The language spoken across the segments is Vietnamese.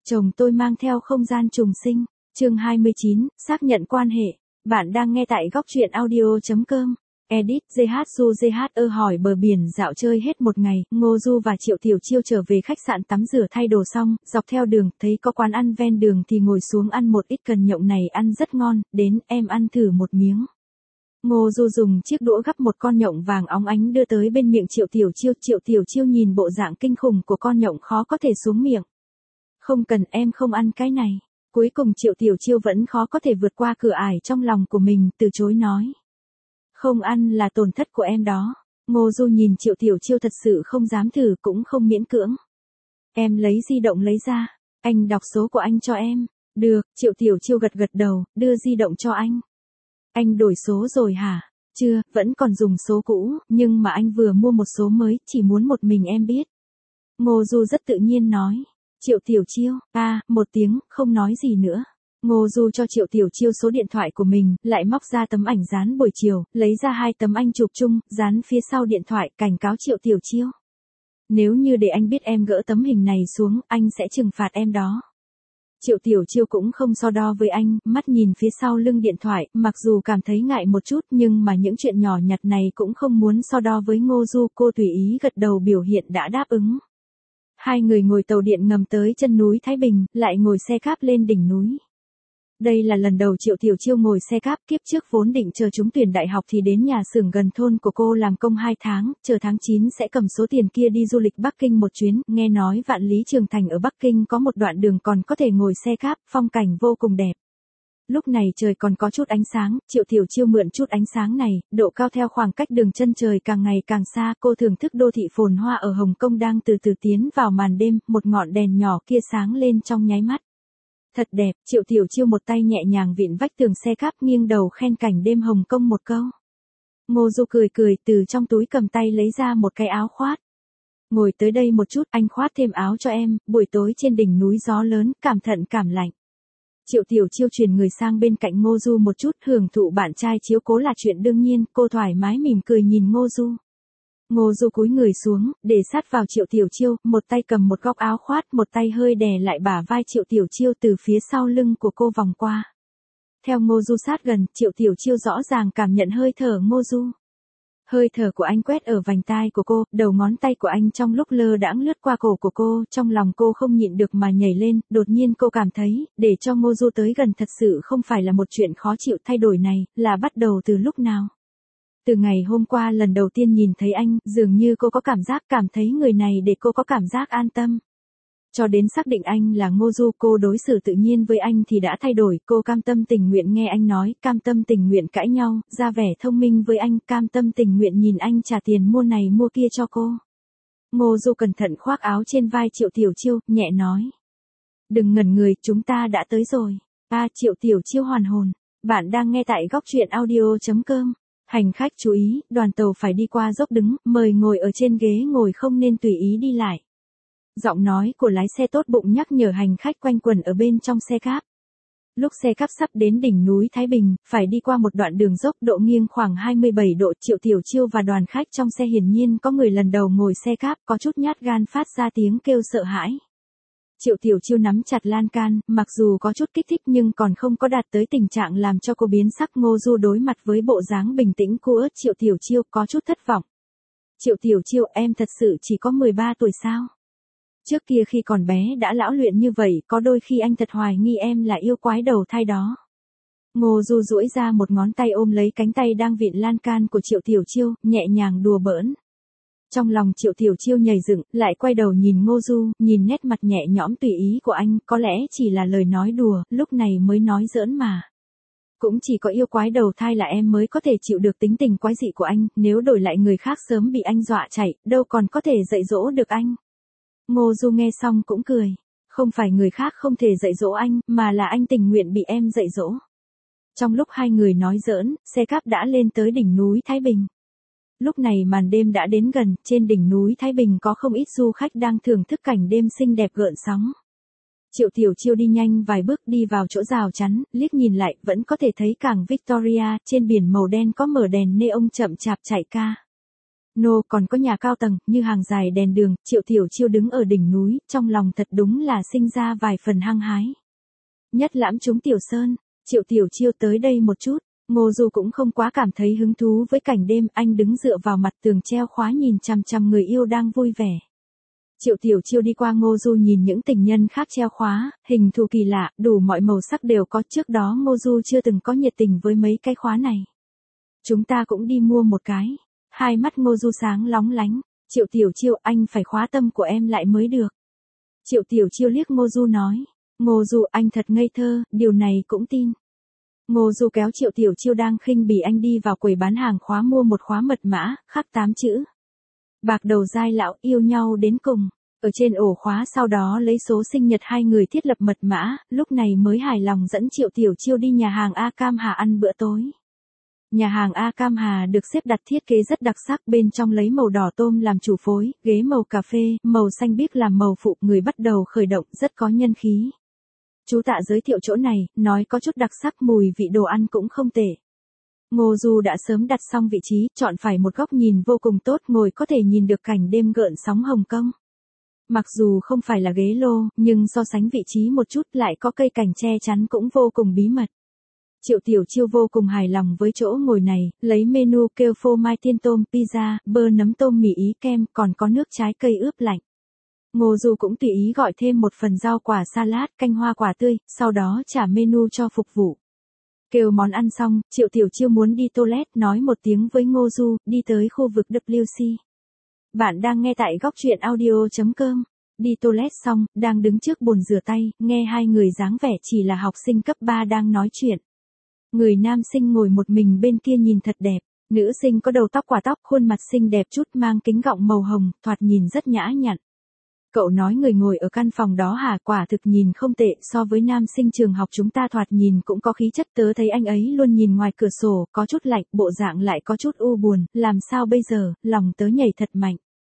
Chồng tôi mang theo không gian trùng sinh. Chương 29, xác nhận quan hệ. Bạn đang nghe tại góc truyện audio.com. Edit JHU hỏi bờ biển dạo chơi hết một ngày, Ngô Du và Triệu Tiểu Chiêu trở về khách sạn tắm rửa thay đồ xong, dọc theo đường, thấy có quán ăn ven đường thì ngồi xuống ăn một ít, cần nhộng này ăn rất ngon, đến em ăn thử một miếng. Ngô Du dùng chiếc đũa gắp một con nhộng vàng óng ánh đưa tới bên miệng Triệu Tiểu Chiêu nhìn bộ dạng kinh khủng của con nhộng khó có thể xuống miệng. Không cần, em không ăn cái này. Cuối cùng Triệu Tiểu Chiêu vẫn khó có thể vượt qua cửa ải trong lòng của mình, từ chối nói. Không ăn là tổn thất của em đó. Ngô Du nhìn Triệu Tiểu Chiêu thật sự không dám thử, cũng không miễn cưỡng. Em lấy di động lấy ra. Anh đọc số của anh cho em. Được, Triệu Tiểu Chiêu gật đầu, đưa di động cho anh. Anh đổi số rồi hả? Chưa, vẫn còn dùng số cũ, nhưng mà anh vừa mua một số mới, chỉ muốn một mình em biết. Ngô Du rất tự nhiên nói. Triệu Tiểu Chiêu, một tiếng, không nói gì nữa. Ngô Du cho Triệu Tiểu Chiêu số điện thoại của mình, lại móc ra tấm ảnh dán buổi chiều, lấy ra 2 tấm ảnh chụp chung, dán phía sau điện thoại, cảnh cáo Triệu Tiểu Chiêu. Nếu như để anh biết em gỡ tấm hình này xuống, anh sẽ trừng phạt em đó. Triệu Tiểu Chiêu cũng không so đo với anh, mắt nhìn phía sau lưng điện thoại, mặc dù cảm thấy ngại một chút nhưng mà những chuyện nhỏ nhặt này cũng không muốn so đo với Ngô Du, cô tùy ý gật đầu biểu hiện đã đáp ứng. Hai người ngồi tàu điện ngầm tới chân núi Thái Bình, lại ngồi xe cáp lên đỉnh núi. Đây là lần đầu Triệu Tiểu Chiêu ngồi xe cáp, kiếp trước vốn định chờ trúng tuyển đại học thì đến nhà xưởng gần thôn của cô làm công 2 tháng, chờ tháng 9 sẽ cầm số tiền kia đi du lịch Bắc Kinh một chuyến, nghe nói Vạn Lý Trường Thành ở Bắc Kinh có một đoạn đường còn có thể ngồi xe cáp, phong cảnh vô cùng đẹp. Lúc này trời còn có chút ánh sáng, Triệu Tiểu Chiêu mượn chút ánh sáng này, độ cao theo khoảng cách đường chân trời càng ngày càng xa, cô thưởng thức đô thị phồn hoa ở Hồng Kông đang từ từ tiến vào màn đêm, một ngọn đèn nhỏ kia sáng lên trong nháy mắt. Thật đẹp, Triệu Tiểu Chiêu một tay nhẹ nhàng vịn vách tường xe cáp, nghiêng đầu khen cảnh đêm Hồng Kông một câu. Ngô Du cười từ trong túi cầm tay lấy ra một cái áo khoác. Ngồi tới đây một chút, anh khoác thêm áo cho em, buổi tối trên đỉnh núi gió lớn, cảm thận cảm lạnh. Triệu Tiểu Chiêu chuyển người sang bên cạnh Ngô Du một chút, hưởng thụ bạn trai chiếu cố là chuyện đương nhiên, cô thoải mái mỉm cười nhìn Ngô Du. Ngô Du cúi người xuống, để sát vào Triệu Tiểu Chiêu, một tay cầm một góc áo khoác, một tay hơi đè lại bả vai Triệu Tiểu Chiêu từ phía sau lưng của cô vòng qua. Theo Ngô Du sát gần, Triệu Tiểu Chiêu rõ ràng cảm nhận hơi thở Ngô Du. Hơi thở của anh quét ở vành tai của cô, đầu ngón tay của anh trong lúc lơ đãng lướt qua cổ của cô, trong lòng cô không nhịn được mà nhảy lên, đột nhiên cô cảm thấy, để cho Ngô Du tới gần thật sự không phải là một chuyện khó chịu, thay đổi này, là bắt đầu từ lúc nào. Từ ngày hôm qua lần đầu tiên nhìn thấy anh, dường như cô có cảm thấy người này để cô có cảm giác an tâm. Cho đến xác định anh là Ngô Du, cô đối xử tự nhiên với anh thì đã thay đổi, cô cam tâm tình nguyện nghe anh nói, cam tâm tình nguyện cãi nhau, ra vẻ thông minh với anh, cam tâm tình nguyện nhìn anh trả tiền mua này mua kia cho cô. Ngô Du cẩn thận khoác áo trên vai Triệu Tiểu Chiêu, nhẹ nói. Đừng ngẩn người, chúng ta đã tới rồi. Triệu Tiểu Chiêu hoàn hồn. Bạn đang nghe tại góc truyện audio.com. Hành khách chú ý, đoàn tàu phải đi qua dốc đứng, mời ngồi ở trên ghế ngồi, không nên tùy ý đi lại. Giọng nói của lái xe tốt bụng nhắc nhở hành khách quanh quẩn ở bên trong xe cáp. Lúc xe cáp sắp đến đỉnh núi Thái Bình, phải đi qua một đoạn đường dốc, độ nghiêng khoảng 27 độ, Triệu Tiểu Chiêu và đoàn khách trong xe hiển nhiên có người lần đầu ngồi xe cáp, có chút nhát gan phát ra tiếng kêu sợ hãi. Triệu Tiểu Chiêu nắm chặt lan can, mặc dù có chút kích thích nhưng còn không có đạt tới tình trạng làm cho cô biến sắc. Ngô Du đối mặt với bộ dáng bình tĩnh cô ớt Triệu Tiểu Chiêu, có chút thất vọng. Triệu Tiểu Chiêu, em thật sự chỉ có 13 tuổi sao? Trước kia khi còn bé đã lão luyện như vậy, có đôi khi anh thật hoài nghi em là yêu quái đầu thai đó. Ngô Du duỗi ra một ngón tay ôm lấy cánh tay đang vịn lan can của Triệu Tiểu Chiêu, nhẹ nhàng đùa bỡn. Trong lòng Triệu Tiểu Chiêu nhảy dựng, lại quay đầu nhìn Ngô Du, nhìn nét mặt nhẹ nhõm tùy ý của anh, có lẽ chỉ là lời nói đùa, lúc này mới nói giỡn mà. Cũng chỉ có yêu quái đầu thai là em mới có thể chịu được tính tình quái dị của anh, nếu đổi lại người khác sớm bị anh dọa chạy, đâu còn có thể dạy dỗ được anh. Ngô Du nghe xong cũng cười, không phải người khác không thể dạy dỗ anh, mà là anh tình nguyện bị em dạy dỗ. Trong lúc hai người nói giỡn, xe cáp đã lên tới đỉnh núi Thái Bình. Lúc này màn đêm đã đến gần, trên đỉnh núi Thái Bình có không ít du khách đang thưởng thức cảnh đêm xinh đẹp gợn sóng. Triệu Tiểu Chiêu đi nhanh vài bước đi vào chỗ rào chắn, liếc nhìn lại, vẫn có thể thấy cảng Victoria, trên biển màu đen có mở đèn neon chậm chạp chạy ca. Còn có nhà cao tầng, như hàng dài đèn đường, Triệu Tiểu Chiêu đứng ở đỉnh núi, trong lòng thật đúng là sinh ra vài phần hăng hái. Nhất lãm chúng Tiểu Sơn, Triệu Tiểu Chiêu tới đây một chút, Ngô Du cũng không quá cảm thấy hứng thú với cảnh đêm, anh đứng dựa vào mặt tường treo khóa nhìn chằm chằm người yêu đang vui vẻ. Triệu Tiểu Chiêu đi qua Ngô Du nhìn những tình nhân khác treo khóa, hình thù kỳ lạ, đủ mọi màu sắc đều có, trước đó Ngô Du chưa từng có nhiệt tình với mấy cái khóa này. Chúng ta cũng đi mua một cái. Hai mắt Ngô Du sáng lóng lánh, Triệu Tiểu Chiêu, anh phải khóa tâm của em lại mới được. Triệu Tiểu Chiêu liếc Ngô Du nói, Ngô Du anh thật ngây thơ, điều này cũng tin. Ngô Du kéo Triệu Tiểu Chiêu đang khinh bỉ anh đi vào quầy bán hàng khóa mua một khóa mật mã, khắc 8 chữ. Bạc đầu dai lão yêu nhau đến cùng. Ở trên ổ khóa sau đó lấy số sinh nhật hai người thiết lập mật mã, lúc này mới hài lòng dẫn Triệu Tiểu Chiêu đi nhà hàng A Cam Hà ăn bữa tối. Nhà hàng A Cam Hà được xếp đặt thiết kế rất đặc sắc, bên trong lấy màu đỏ tôm làm chủ phối, ghế màu cà phê, màu xanh biếc làm màu phụ, người bắt đầu khởi động, rất có nhân khí. Chú Tạ giới thiệu chỗ này, nói có chút đặc sắc, mùi vị đồ ăn cũng không tệ. Ngô Du đã sớm đặt xong vị trí, chọn phải một góc nhìn vô cùng tốt, ngồi có thể nhìn được cảnh đêm gợn sóng Hồng Kông. Mặc dù không phải là ghế lô, nhưng so sánh vị trí một chút lại có cây cảnh che chắn cũng vô cùng bí mật. Triệu Tiểu Chiêu vô cùng hài lòng với chỗ ngồi này, lấy menu kêu phô mai tiên tôm, pizza, bơ nấm tôm mì ý kem, còn có nước trái cây ướp lạnh. Ngô Du cũng tùy ý gọi thêm một phần rau quả salad, canh hoa quả tươi, sau đó trả menu cho phục vụ. Kêu món ăn xong, Triệu Tiểu Chiêu muốn đi toilet, nói một tiếng với Ngô Du, đi tới khu vực WC. Bạn đang nghe tại góc truyện audio.com. Đi toilet xong, đang đứng trước bồn rửa tay, nghe hai người dáng vẻ chỉ là học sinh cấp 3 đang nói chuyện. Người nam sinh ngồi một mình bên kia nhìn thật đẹp, nữ sinh có đầu tóc quả tóc, khuôn mặt xinh đẹp chút, mang kính gọng màu hồng, thoạt nhìn rất nhã nhặn. Cậu nói người ngồi ở căn phòng đó hả, quả thực nhìn không tệ, so với nam sinh trường học chúng ta thoạt nhìn cũng có khí chất, tớ thấy anh ấy luôn nhìn ngoài cửa sổ, có chút lạnh, bộ dạng lại có chút u buồn, làm sao bây giờ, lòng tớ nhảy thật mạnh.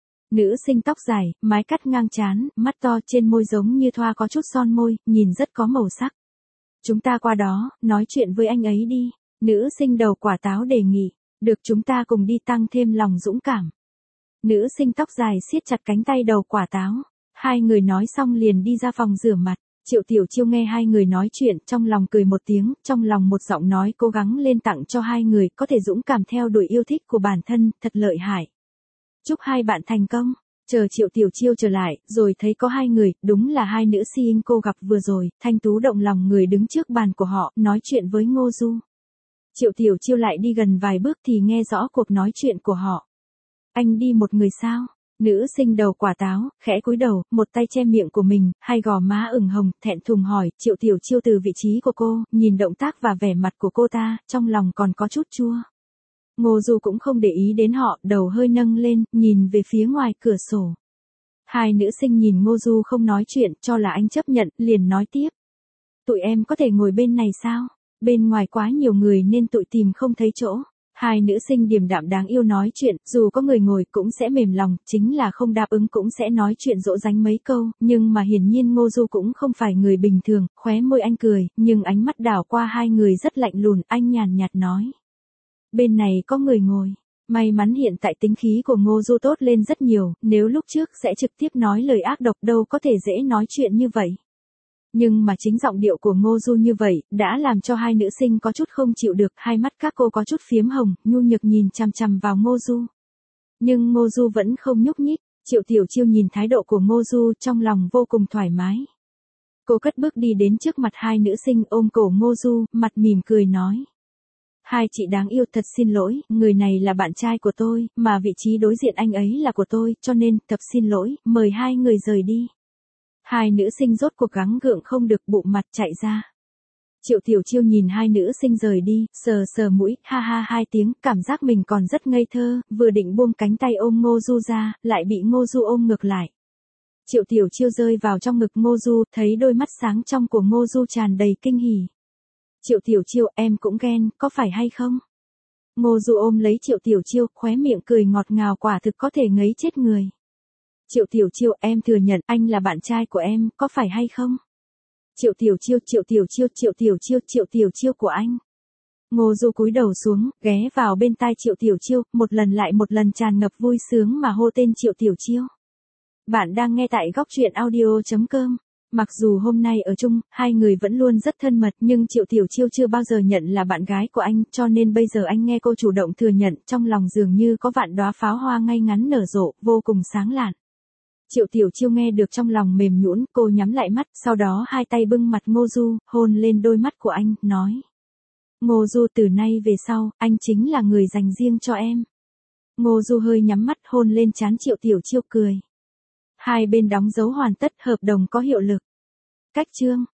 Nữ sinh tóc dài, mái cắt ngang trán, mắt to, trên môi giống như thoa có chút son môi, nhìn rất có màu sắc. Chúng ta qua đó, nói chuyện với anh ấy đi. Nữ sinh đầu quả táo đề nghị, được, chúng ta cùng đi tăng thêm lòng dũng cảm. Nữ sinh tóc dài siết chặt cánh tay đầu quả táo. Hai người nói xong liền đi ra phòng rửa mặt. Triệu Tiểu Chiêu nghe hai người nói chuyện, trong lòng cười một tiếng, trong lòng một giọng nói cố gắng lên tặng cho hai người, có thể dũng cảm theo đuổi yêu thích của bản thân, thật lợi hại. Chúc hai bạn thành công. Chờ Triệu Tiểu Chiêu trở lại, rồi thấy có hai người, đúng là hai nữ sinh cô gặp vừa rồi, Thanh Tú động lòng người đứng trước bàn của họ, nói chuyện với Ngô Du. Triệu Tiểu Chiêu lại đi gần vài bước thì nghe rõ cuộc nói chuyện của họ. Anh đi một người sao? Nữ sinh đầu quả táo, khẽ cúi đầu, một tay che miệng của mình, hai gò má ửng hồng, thẹn thùng hỏi, Triệu Tiểu Chiêu từ vị trí của cô, nhìn động tác và vẻ mặt của cô ta, trong lòng còn có chút chua. Ngô Du cũng không để ý đến họ, đầu hơi nâng lên, nhìn về phía ngoài cửa sổ. Hai nữ sinh nhìn Ngô Du không nói chuyện, cho là anh chấp nhận, liền nói tiếp. Tụi em có thể ngồi bên này sao? Bên ngoài quá nhiều người nên tụi tìm không thấy chỗ. Hai nữ sinh điềm đạm đáng yêu nói chuyện, dù có người ngồi cũng sẽ mềm lòng, chính là không đáp ứng cũng sẽ nói chuyện dỗ dành mấy câu, nhưng mà hiển nhiên Ngô Du cũng không phải người bình thường, khóe môi anh cười, nhưng ánh mắt đảo qua hai người rất lạnh lùng, anh nhàn nhạt nói. Bên này có người ngồi. May mắn hiện tại tính khí của Ngô Du tốt lên rất nhiều, nếu lúc trước sẽ trực tiếp nói lời ác độc đâu có thể dễ nói chuyện như vậy. Nhưng mà chính giọng điệu của Ngô Du như vậy, đã làm cho hai nữ sinh có chút không chịu được, hai mắt các cô có chút phiếm hồng, nhu nhược nhìn chằm chằm vào Ngô Du. Nhưng Ngô Du vẫn không nhúc nhích, Triệu Tiểu Chiêu nhìn thái độ của Ngô Du trong lòng vô cùng thoải mái. Cô cất bước đi đến trước mặt hai nữ sinh ôm cổ Ngô Du, mặt mỉm cười nói. Hai chị đáng yêu, thật xin lỗi, người này là bạn trai của tôi, mà vị trí đối diện anh ấy là của tôi, cho nên, thật xin lỗi, mời hai người rời đi. Hai nữ sinh rốt cuộc gắng gượng không được, bụng mặt chạy ra. Triệu Tiểu Chiêu nhìn hai nữ sinh rời đi, sờ sờ mũi, ha ha hai tiếng, cảm giác mình còn rất ngây thơ, vừa định buông cánh tay ôm Ngô Du ra, lại bị Ngô Du ôm ngược lại. Triệu Tiểu Chiêu rơi vào trong ngực Ngô Du, thấy đôi mắt sáng trong của Ngô Du tràn đầy kinh hỉ. Triệu Tiểu Chiêu, em cũng ghen, có phải hay không? Ngô Du ôm lấy Triệu Tiểu Chiêu, khóe miệng cười ngọt ngào, quả thực có thể ngấy chết người. Triệu Tiểu Chiêu, em thừa nhận anh là bạn trai của em, có phải hay không? Triệu Tiểu Chiêu, Triệu Tiểu Chiêu, Triệu Tiểu Chiêu, Triệu Tiểu Chiêu của anh. Ngô Du cúi đầu xuống, ghé vào bên tai Triệu Tiểu Chiêu, một lần lại một lần tràn ngập vui sướng mà hô tên Triệu Tiểu Chiêu. Bạn đang nghe tại góc truyện audio.com. Mặc dù hôm nay ở chung, hai người vẫn luôn rất thân mật nhưng Triệu Tiểu Chiêu chưa bao giờ nhận là bạn gái của anh, cho nên bây giờ anh nghe cô chủ động thừa nhận, trong lòng dường như có vạn đóa pháo hoa ngay ngắn nở rộ, vô cùng sáng lạn. Triệu Tiểu Chiêu nghe được trong lòng mềm nhũn, cô nhắm lại mắt, sau đó hai tay bưng mặt Ngô Du, hôn lên đôi mắt của anh, nói. Ngô Du, từ nay về sau, anh chính là người dành riêng cho em. Ngô Du hơi nhắm mắt hôn lên trán Triệu Tiểu Chiêu cười. Hai bên đóng dấu hoàn tất, hợp đồng có hiệu lực. Cách chương